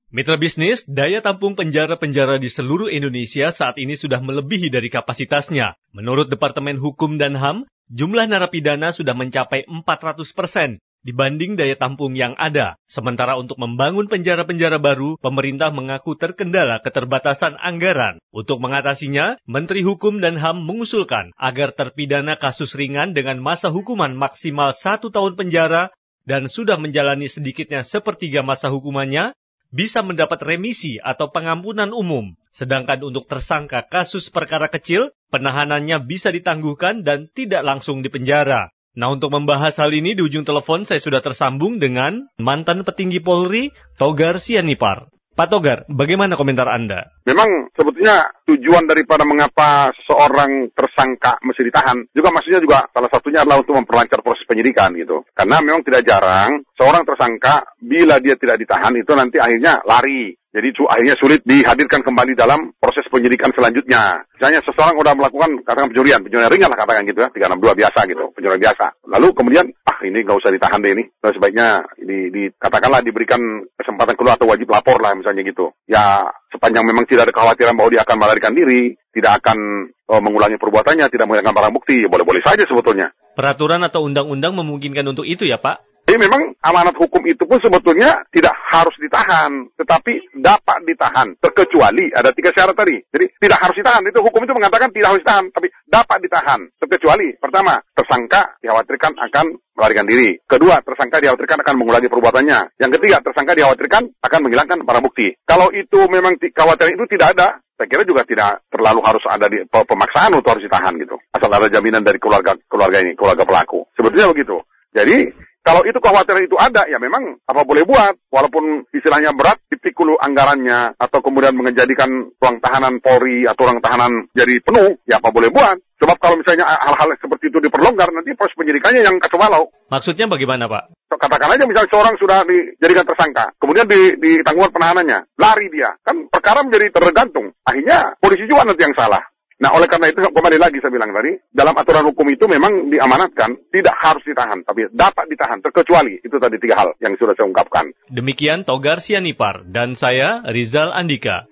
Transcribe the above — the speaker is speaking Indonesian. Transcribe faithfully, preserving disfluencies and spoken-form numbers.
Mitra bisnis, daya tampung penjara-penjara di seluruh Indonesia saat ini sudah melebihi dari kapasitasnya. Menurut Departemen Hukum dan H A M, jumlah narapidana sudah mencapai empat ratus persen dibanding daya tampung yang ada. Sementara untuk membangun penjara-penjara baru, pemerintah mengaku terkendala keterbatasan anggaran. Untuk mengatasinya, Menteri Hukum dan H A M mengusulkan agar terpidana kasus ringan dengan masa hukuman maksimal satu tahun penjara dan sudah menjalani sedikitnya sepertiga masa hukumannya, bisa mendapat remisi atau pengampunan umum. Sedangkan untuk tersangka kasus perkara kecil, penahanannya bisa ditangguhkan dan tidak langsung dipenjara. Nah, untuk membahas hal ini di ujung telepon saya sudah tersambung dengan mantan petinggi Polri, Togar Sianipar. Pak Togar, bagaimana komentar Anda? Memang sebetulnya tujuan daripada mengapa seorang tersangka mesti ditahan, juga maksudnya juga salah satunya adalah untuk memperlancar proses penyidikan gitu. Karena memang tidak jarang seorang tersangka bila dia tidak ditahan itu nanti akhirnya lari. Jadi itu akhirnya sulit dihadirkan kembali dalam proses penyidikan selanjutnya. Misalnya seseorang sudah melakukan katakan pencurian, pencurian ringan lah katakan gitu ya, tiga enam dua biasa gitu, pencurian biasa. Lalu kemudian, ah ini nggak usah ditahan deh ini, dan sebaiknya di, di, katakanlah diberikan kesempatan keluar atau wajib lapor lah misalnya gitu. Ya sepanjang memang tidak ada kekhawatiran bahwa dia akan melarikan diri, tidak akan oh, mengulangi perbuatannya, tidak menghilangkan barang bukti, ya boleh-boleh saja sebetulnya. Peraturan atau undang-undang memungkinkan untuk itu ya Pak? Jadi memang amanat hukum itu pun sebetulnya tidak harus ditahan, tetapi dapat ditahan, terkecuali ada tiga syarat tadi. Jadi tidak harus ditahan, itu hukum itu mengatakan tidak harus ditahan, tapi dapat ditahan, terkecuali pertama, tersangka dikhawatirkan akan melarikan diri. Kedua, tersangka dikhawatirkan akan mengulangi perbuatannya. Yang ketiga, tersangka dikhawatirkan akan menghilangkan barang bukti. Kalau itu memang kekhawatiran itu tidak ada, saya kira juga tidak terlalu harus ada di pemaksaan untuk harus ditahan gitu. Asal ada jaminan dari keluarga keluarga ini, keluarga pelaku. Sebetulnya begitu. Jadi kalau itu kekhawatiran itu ada, ya memang apa boleh buat. Walaupun istilahnya berat, dipikul anggarannya, atau kemudian menjadikan ruang tahanan Polri atau ruang tahanan jadi penuh, ya apa boleh buat. Sebab kalau misalnya hal-hal seperti itu diperlonggar, nanti proses penyidikannya yang kacau balau. Maksudnya bagaimana, Pak? Katakan aja misalnya seorang sudah dijadikan tersangka, kemudian di, di tanggungan penahanannya, lari dia. Kan perkara menjadi tergantung. Akhirnya polisi juga nanti yang salah. Nah, oleh karena itu, kembali lagi saya bilang tadi, dalam aturan hukum itu memang diamanatkan, tidak harus ditahan, tapi dapat ditahan, terkecuali. Itu tadi tiga hal yang sudah saya ungkapkan. Demikian Togar Sianipar, dan saya Rizal Andika.